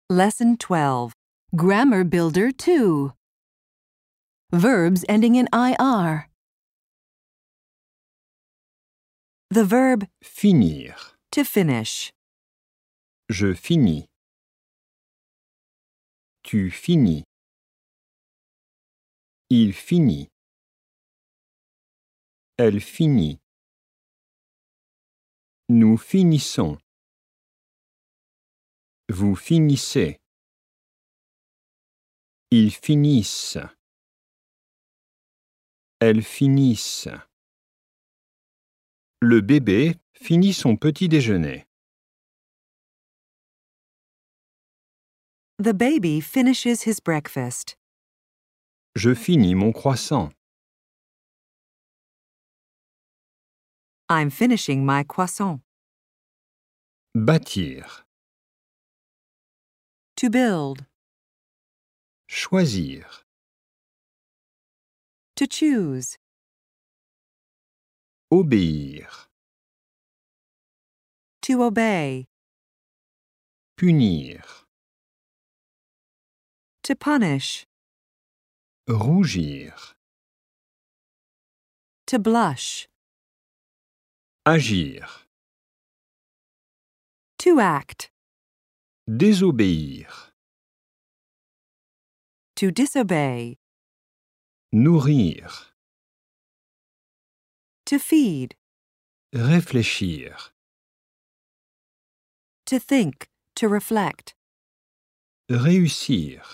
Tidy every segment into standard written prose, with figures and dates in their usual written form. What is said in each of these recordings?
Lesson 12. Grammar Builder 2. Verbs ending in IR. The verb Finir. to finish. Je finis. Tu finis. Il finit. Elle finit. Nous finissons. Vous finissez. Ils finissent. Elles finissent. Le bébé finit son petit déjeuner. The baby finishes his breakfast. Je finis mon croissant. I'm finishing my croissant. Bâtir. To build. Choisir. To choose. Obéir. To obey. Punir. To punish. Rougir. To blush. Agir. To act. Désobéir. To disobey. Nourrir. To feed. Réfléchir. To think. To reflect. Réussir.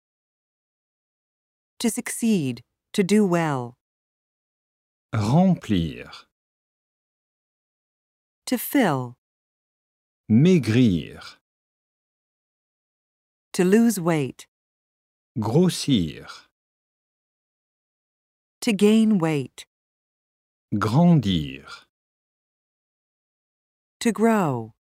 To succeed. To do well. Remplir. To fill. Maigrir. To lose weight. Grossir. To gain weight. Grandir. To grow.